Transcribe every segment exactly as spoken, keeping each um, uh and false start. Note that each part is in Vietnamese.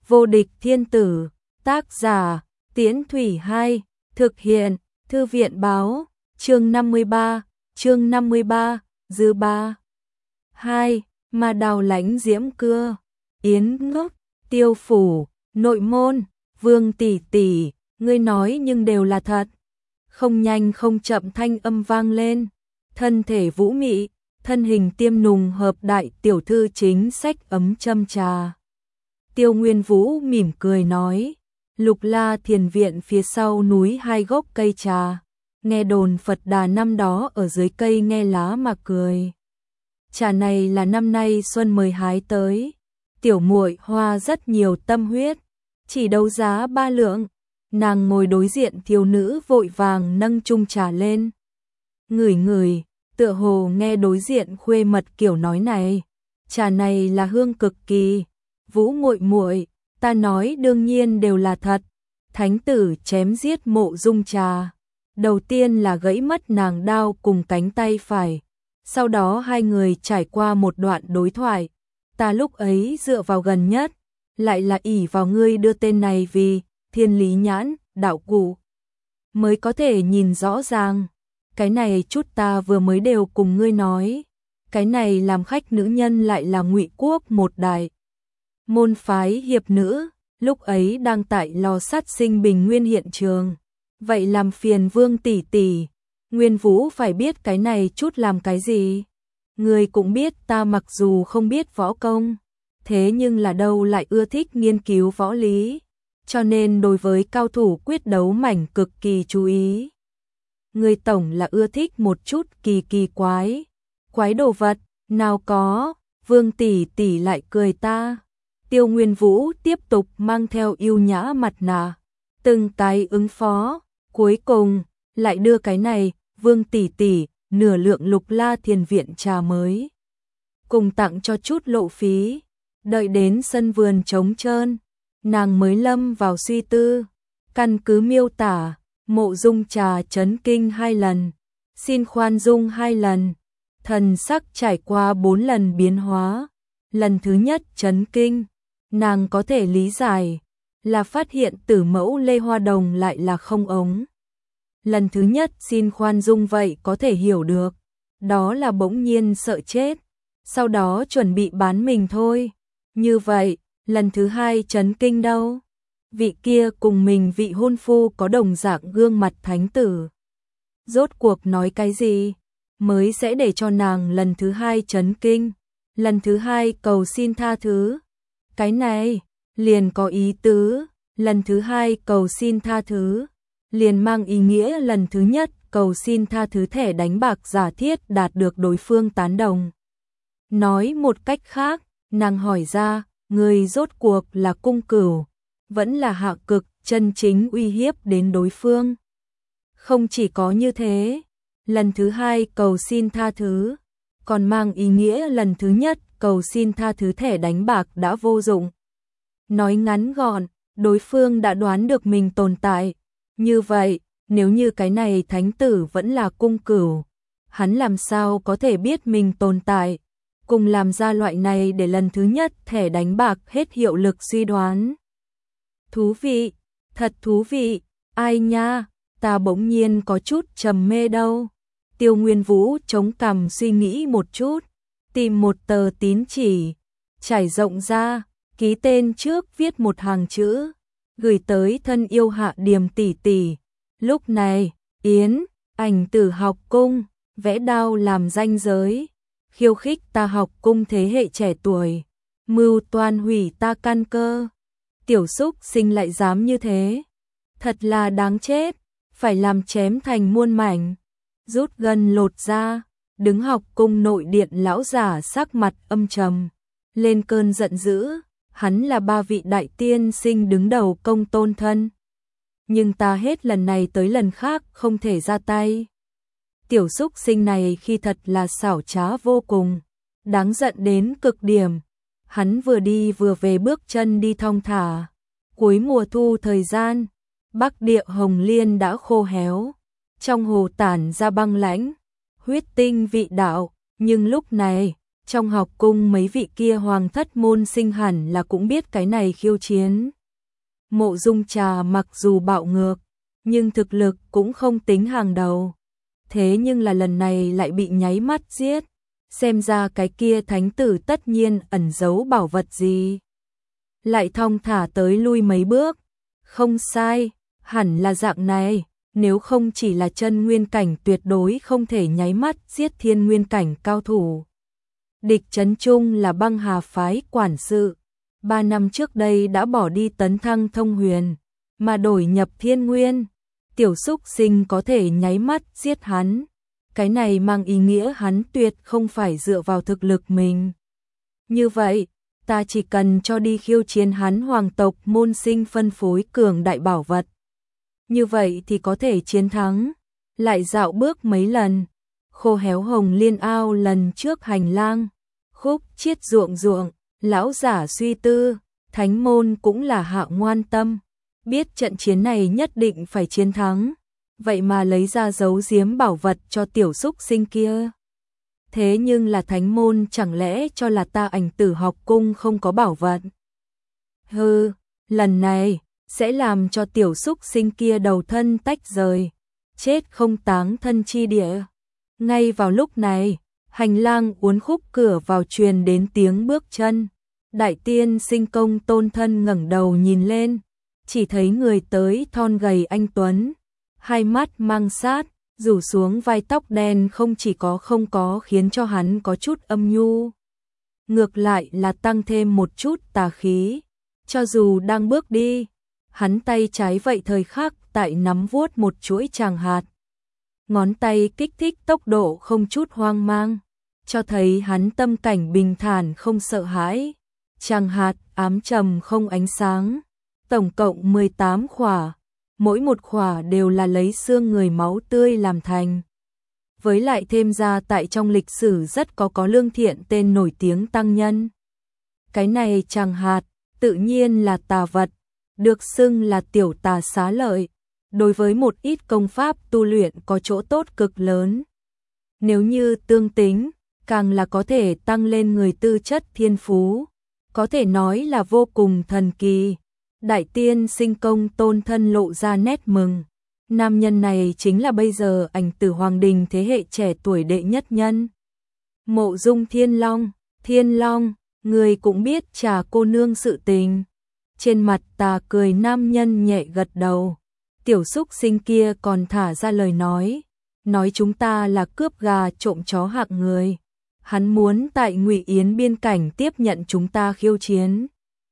Vô địch thiên tử, tác giả, Tiễn Thủy Hai, thực hiện, Thư viện báo, chương năm mươi ba, chương năm mươi ba, dư ba. Hai, mà đào lãnh diễm cưa, Yến ngốc, Tiêu phủ, nội môn, Vương tỷ tỷ, ngươi nói nhưng đều là thật. Không nhanh không chậm thanh âm vang lên, thân thể vũ mị, thân hình tiêm nùng hợp đại tiểu thư chính sách ấm châm trà. Tiêu Nguyên Vũ mỉm cười nói, Lục La Thiền viện phía sau núi hai gốc cây trà, nghe đồn Phật Đà năm đó ở dưới cây nghe lá mà cười. Trà này là năm nay xuân mới hái tới, tiểu muội hoa rất nhiều tâm huyết, chỉ đấu giá ba lượng. Nàng ngồi đối diện thiếu nữ vội vàng nâng chung trà lên. Ngửi ngửi, tựa hồ nghe đối diện khuê mật kiểu nói này, trà này là hương cực kỳ. Vũ muội muội, ta nói đương nhiên đều là thật. Thánh tử chém giết Mộ Dung Trà, đầu tiên là gãy mất nàng đao cùng cánh tay phải, sau đó hai người trải qua một đoạn đối thoại. Ta lúc ấy dựa vào gần nhất, lại là ỷ vào ngươi đưa tên này vì Thiên Lý Nhãn, đạo cụ, mới có thể nhìn rõ ràng. Cái này chút ta vừa mới đều cùng ngươi nói, cái này làm khách nữ nhân lại là Ngụy Quốc một đại môn phái hiệp nữ, lúc ấy đang tại lò sát sinh bình nguyên hiện trường. Vậy làm phiền Vương tỷ tỷ, Nguyên Vũ phải biết cái này chút làm cái gì. Ngươi cũng biết ta mặc dù không biết võ công, thế nhưng là đâu lại ưa thích nghiên cứu võ lý, cho nên đối với cao thủ quyết đấu mảnh cực kỳ chú ý. Ngươi tổng là ưa thích một chút kỳ kỳ quái, quái đồ vật, nào có, Vương tỷ tỷ lại cười ta. Tiêu Nguyên Vũ tiếp tục mang theo yêu nhã mặt nạ, từng cái ứng phó, cuối cùng lại đưa cái này, Vương tỷ tỷ, nửa lượng Lục La Thiền viện trà mới, cùng tặng cho chút lộ phí. Đợi đến sân vườn trống trơn, nàng mới lâm vào suy tư, căn cứ miêu tả, Mộ Dung Trà chấn kinh hai lần, xin khoan dung hai lần, thần sắc trải qua bốn lần biến hóa. Lần thứ nhất chấn kinh, nàng có thể lý giải, là phát hiện tử mẫu Lê Hoa Đồng lại là không ống. Lần thứ nhất xin khoan dung vậy có thể hiểu được, đó là bỗng nhiên sợ chết, sau đó chuẩn bị bán mình thôi. Như vậy, lần thứ hai chấn kinh đâu? Vị kia cùng mình vị hôn phu có đồng dạng gương mặt thánh tử. Rốt cuộc nói cái gì, mới sẽ để cho nàng lần thứ hai chấn kinh, lần thứ hai cầu xin tha thứ. Cái này, liền có ý tứ, lần thứ hai cầu xin tha thứ, liền mang ý nghĩa lần thứ nhất cầu xin tha thứ thẻ đánh bạc giả thiết đạt được đối phương tán đồng. Nói một cách khác, nàng hỏi ra, người rốt cuộc là cung cửu, vẫn là hạ cực, chân chính uy hiếp đến đối phương. Không chỉ có như thế, lần thứ hai cầu xin tha thứ, còn mang ý nghĩa lần thứ nhất cầu xin tha thứ thẻ đánh bạc đã vô dụng. Nói ngắn gọn, đối phương đã đoán được mình tồn tại. Như vậy, nếu như cái này thánh tử vẫn là cung cửu, hắn làm sao có thể biết mình tồn tại, cùng làm ra loại này để lần thứ nhất thẻ đánh bạc hết hiệu lực suy đoán. Thú vị, thật thú vị, ai nha, ta bỗng nhiên có chút trầm mê đâu. Tiêu Nguyên Vũ chống cằm suy nghĩ một chút, tìm một tờ tín chỉ, trải rộng ra, ký tên trước viết một hàng chữ, gửi tới thân yêu Hạ Điềm tỷ tỷ. Lúc này, Yến, Ảnh Tử học cung, vẽ đao làm ranh giới, khiêu khích ta học cung thế hệ trẻ tuổi, mưu toan hủy ta căn cơ. Tiểu xúc sinh lại dám như thế, thật là đáng chết, phải làm chém thành muôn mảnh. Rút gần lột ra, đứng học cung nội điện lão giả sắc mặt âm trầm, lên cơn giận dữ. Hắn là ba vị đại tiên sinh đứng đầu công tôn thân, nhưng ta hết lần này tới lần khác không thể ra tay. Tiểu xúc sinh này khi thật là xảo trá vô cùng, đáng giận đến cực điểm. Hắn vừa đi vừa về bước chân đi thong thả. Cuối mùa thu thời gian, Bắc Địa Hồng Liên đã khô héo, trong hồ tản ra băng lãnh, huyết tinh vị đạo, nhưng lúc này, Trong học cung mấy vị kia hoàng thất môn sinh hẳn là cũng biết cái này khiêu chiến. Mộ Dung Trà mặc dù bạo ngược, nhưng thực lực cũng không tính hàng đầu. Thế nhưng là lần này lại bị nháy mắt giết. Xem ra cái kia thánh tử tất nhiên ẩn giấu bảo vật gì. Lại thong thả tới lui mấy bước. Không sai, hẳn là dạng này. Nếu không chỉ là chân nguyên cảnh tuyệt đối không thể nháy mắt giết thiên nguyên cảnh cao thủ. Địch Trấn Trung là băng hà phái quản sự. Ba năm trước đây đã bỏ đi tấn thăng thông huyền, mà đổi nhập thiên nguyên. Tiểu xúc sinh có thể nháy mắt giết hắn. Cái này mang ý nghĩa hắn tuyệt không phải dựa vào thực lực mình. Như vậy, ta chỉ cần cho đi khiêu chiến hắn hoàng tộc môn sinh phân phối cường đại bảo vật. Như vậy thì có thể chiến thắng. Lại dạo bước mấy lần. Khô héo hồng liên ao lần trước hành lang. Khúc chiết ruộng ruộng, lão giả suy tư, thánh môn cũng là hạ ngoan tâm. Biết trận chiến này nhất định phải chiến thắng. Vậy mà lấy ra giấu giếm bảo vật cho tiểu xúc sinh kia. Thế nhưng là thánh môn chẳng lẽ cho là ta Ảnh Tử học cung không có bảo vật. Hừ, lần này sẽ làm cho tiểu xúc sinh kia đầu thân tách rời, chết không táng thân chi địa. Ngay vào lúc này, hành lang uốn khúc cửa vào truyền đến tiếng bước chân. Đại tiên sinh công tôn thân ngẩng đầu nhìn lên, chỉ thấy người tới thon gầy anh tuấn, hai mắt mang sát, rủ xuống vai tóc đen không chỉ có không có khiến cho hắn có chút âm nhu, ngược lại là tăng thêm một chút tà khí. Cho dù đang bước đi, hắn tay trái vậy thời khắc tại nắm vuốt một chuỗi tràng hạt. Ngón tay kích thích tốc độ không chút hoang mang, cho thấy hắn tâm cảnh bình thản không sợ hãi. Tràng hạt ám trầm không ánh sáng, tổng cộng mười tám khỏa, mỗi một khỏa đều là lấy xương người máu tươi làm thành. Với lại thêm ra tại trong lịch sử rất có có lương thiện tên nổi tiếng tăng nhân. Cái này tràng hạt, tự nhiên là tà vật, được xưng là tiểu tà xá lợi, đối với một ít công pháp tu luyện có chỗ tốt cực lớn. Nếu như tương tính, càng là có thể tăng lên người tư chất thiên phú, có thể nói là vô cùng thần kỳ. Đại tiên sinh công tôn thân lộ ra nét mừng. Nam nhân này chính là bây giờ Ảnh Tử Hoàng Đình thế hệ trẻ tuổi đệ nhất nhân. Mộ Dung Thiên Long, Thiên Long, người cũng biết Trà cô nương sự tình. Trên mặt tà cười nam nhân nhẹ gật đầu. Tiểu xúc sinh kia còn thả ra lời nói, nói chúng ta là cướp gà trộm chó hạng người. Hắn muốn tại Ngụy Yến biên cảnh tiếp nhận chúng ta khiêu chiến.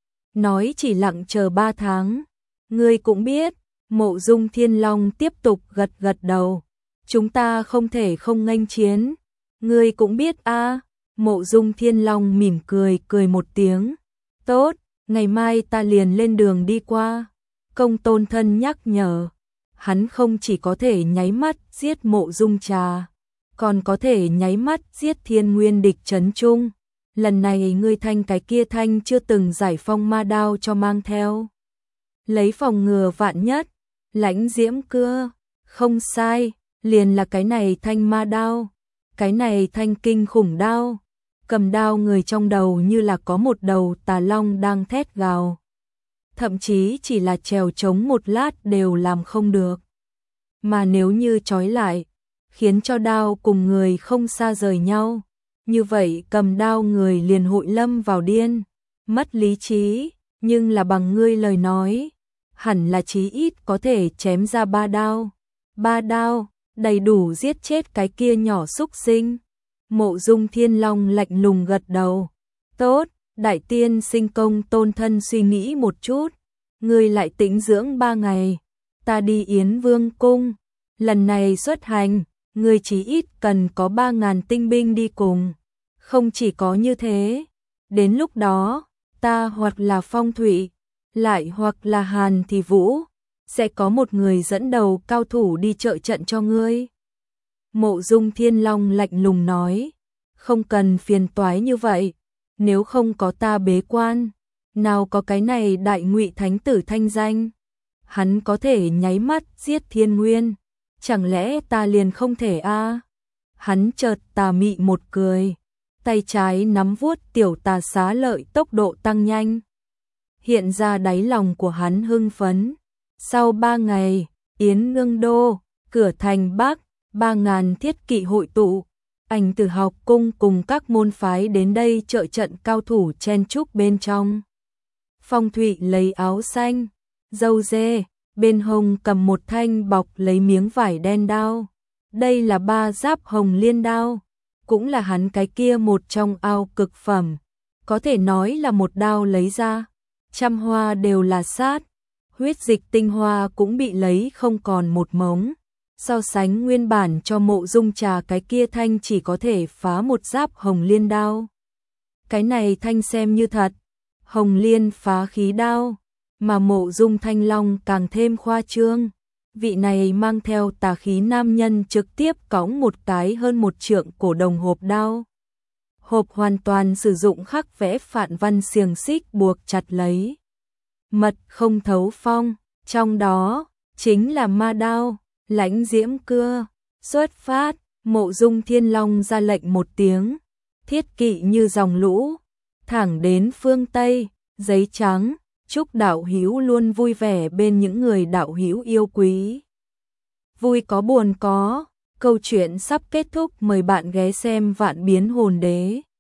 Nói chỉ lặng chờ ba tháng. Ngươi cũng biết, Mộ Dung Thiên Long tiếp tục gật gật đầu. Chúng ta không thể không nghênh chiến. Ngươi cũng biết a. À. Mộ Dung Thiên Long mỉm cười cười một tiếng. Tốt, ngày mai ta liền lên đường đi qua. Công tôn thân nhắc nhở. Hắn không chỉ có thể nháy mắt giết Mộ Dung Trà, còn có thể nháy mắt giết thiên nguyên địch Trấn Trung. Lần này ngươi thanh cái kia thanh chưa từng giải phong ma đao cho mang theo. Lấy phòng ngừa vạn nhất, lãnh diễm cưa, không sai, liền là cái này thanh ma đao, cái này thanh kinh khủng đao. Cầm đao người trong đầu như là có một đầu tà long đang thét gào. Thậm chí chỉ là trèo trống một lát đều làm không được. Mà nếu như trói lại, khiến cho đao cùng người không xa rời nhau, như vậy cầm đao người liền hội lâm vào điên, mất lý trí. Nhưng là bằng ngươi lời nói, hẳn là chí ít có thể chém ra ba đao. Ba đao, đầy đủ giết chết cái kia nhỏ xúc sinh. Mộ Dung Thiên Long lạnh lùng gật đầu. Tốt, đại tiên sinh công tôn thân suy nghĩ một chút. Ngươi lại tĩnh dưỡng ba ngày. Ta đi Yến Vương cung. Lần này xuất hành, ngươi chí ít cần có ba ngàn tinh binh đi cùng. Không chỉ có như thế, đến lúc đó, ta hoặc là Phong Thủy, lại hoặc là Hàn Thì Vũ, sẽ có một người dẫn đầu cao thủ đi trợ trận cho ngươi. Mộ Dung Thiên Long lạnh lùng nói, không cần phiền toái như vậy, nếu không có ta bế quan, nào có cái này đại Ngụy thánh tử thanh danh. Hắn có thể nháy mắt giết thiên nguyên, chẳng lẽ ta liền không thể a? À? Hắn chợt tà mị một cười, tay trái nắm vuốt tiểu tà xá lợi tốc độ tăng nhanh. Hiện ra đáy lòng của hắn hưng phấn. Sau ba ngày, Yến Nương Đô, cửa thành Bắc, ba ngàn thiết kỵ hội tụ. Ảnh Tử học cung cùng các môn phái đến đây trợ trận cao thủ chen chúc bên trong. Phong Thụy lấy áo xanh, râu dê, bên hông cầm một thanh bọc lấy miếng vải đen đao. Đây là ba giáp hồng liên đao, cũng là hắn cái kia một trong ao cực phẩm. Có thể nói là một đao lấy ra, trăm hoa đều là sát, huyết dịch tinh hoa cũng bị lấy không còn một mống. So sánh nguyên bản cho Mộ Dung Trà cái kia thanh chỉ có thể phá một giáp hồng liên đao. Cái này thanh xem như thật, hồng liên phá khí đao, mà Mộ Dung Thanh Long càng thêm khoa trương. Vị này mang theo tà khí nam nhân trực tiếp cõng một cái hơn một trượng cổ đồng hộp đao. Hộp hoàn toàn sử dụng khắc vẽ phạn văn xiềng xích buộc chặt lấy. Mật không thấu phong, trong đó chính là ma đao. Lãnh diễm cưa, xuất phát, Mộ Dung Thiên Long ra lệnh một tiếng, thiết kỵ như dòng lũ, thẳng đến phương Tây, giấy trắng, chúc đạo hữu luôn vui vẻ bên những người đạo hữu yêu quý. Vui có buồn có, câu chuyện sắp kết thúc, mời bạn ghé xem Vạn Biến Hồn Đế.